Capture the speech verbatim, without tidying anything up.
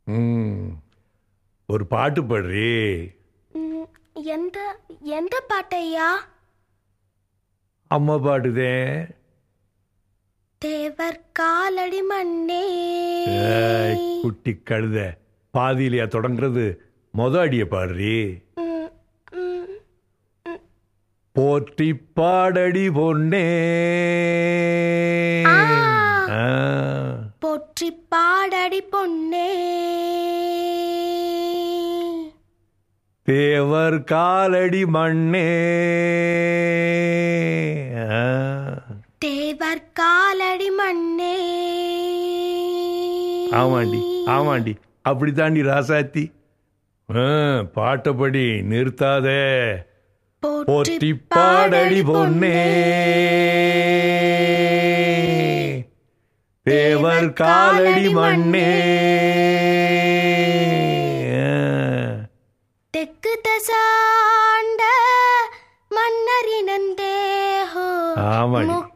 ம் ஒரு பாட்டு பாடுறி. ம், எந்த எந்த பாட்டையா? அம்மா பாடுதே. தேவர் காலடி மண்ணே. ஏய், குட்டி கழுத, பாதியிலையா தொடங்குறது? மொத அடிய பாடுறி. ம், ம், போற்றி பாடடி பொன்னே. ஆ. ஆ. போற்றி பாடடி பொன்னே. தேவர் காலடி மண்ணே. ஆ. தேவர் காலடி மண்ணே. ஆமாண்டி ஆமாண்டி, அப்படித்தாண்டி ராசாத்தி. ஆ, பாட்டப்படி நிறுத்தாதே. போற்றி பாடடி பொன்னே. தேவர் காலடி மண்ணே. தெற்கு தசாண்ட மன்னரினந்தேஹோ. ஆமாடி. மு-